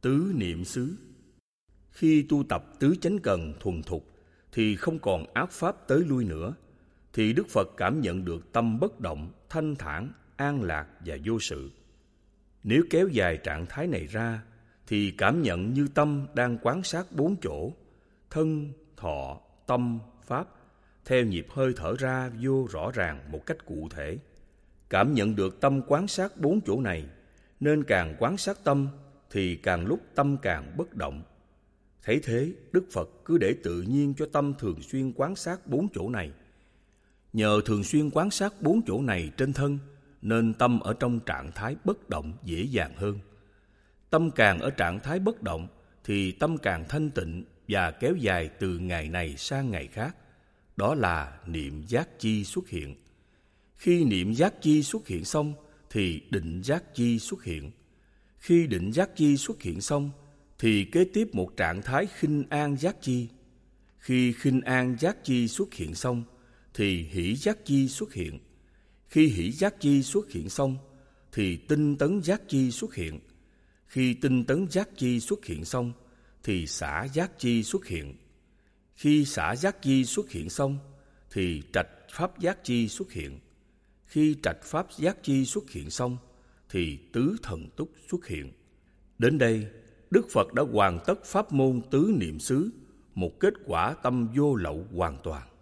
Tứ niệm xứ. Khi tu tập tứ chánh cần thuần thục thì không còn ác pháp tới lui nữa, thì Đức Phật cảm nhận được tâm bất động, thanh thản, an lạc và vô sự. Nếu kéo dài trạng thái này ra thì cảm nhận như tâm đang quán sát bốn chỗ: thân, thọ, tâm, pháp, theo nhịp hơi thở ra vô rõ ràng một cách cụ thể. Cảm nhận được tâm quán sát bốn chỗ này, nên càng quán sát tâm thì càng lúc tâm càng bất động. Thấy thế, Đức Phật cứ để tự nhiên cho tâm thường xuyên quán sát bốn chỗ này. Nhờ thường xuyên quán sát bốn chỗ này trên thân, nên tâm ở trong trạng thái bất động dễ dàng hơn. Tâm càng ở trạng thái bất động thì tâm càng thanh tịnh và kéo dài từ ngày này sang ngày khác. Đó là niệm giác chi xuất hiện. Khi niệm giác chi xuất hiện xong thì định giác chi xuất hiện. Khi định giác chi xuất hiện xong thì kế tiếp một trạng thái khinh an giác chi. Khi khinh an giác chi xuất hiện xong thì hỷ giác chi xuất hiện. Khi hỷ giác chi xuất hiện xong thì tinh tấn giác chi xuất hiện. Khi tinh tấn giác chi xuất hiện xong thì xả giác chi xuất hiện. Khi xả giác chi xuất hiện xong thì trạch pháp giác chi xuất hiện. Khi trạch pháp giác chi xuất hiện xong thì tứ thần túc xuất hiện. Đến đây, Đức Phật đã hoàn tất pháp môn tứ niệm xứ, một kết quả tâm vô lậu hoàn toàn.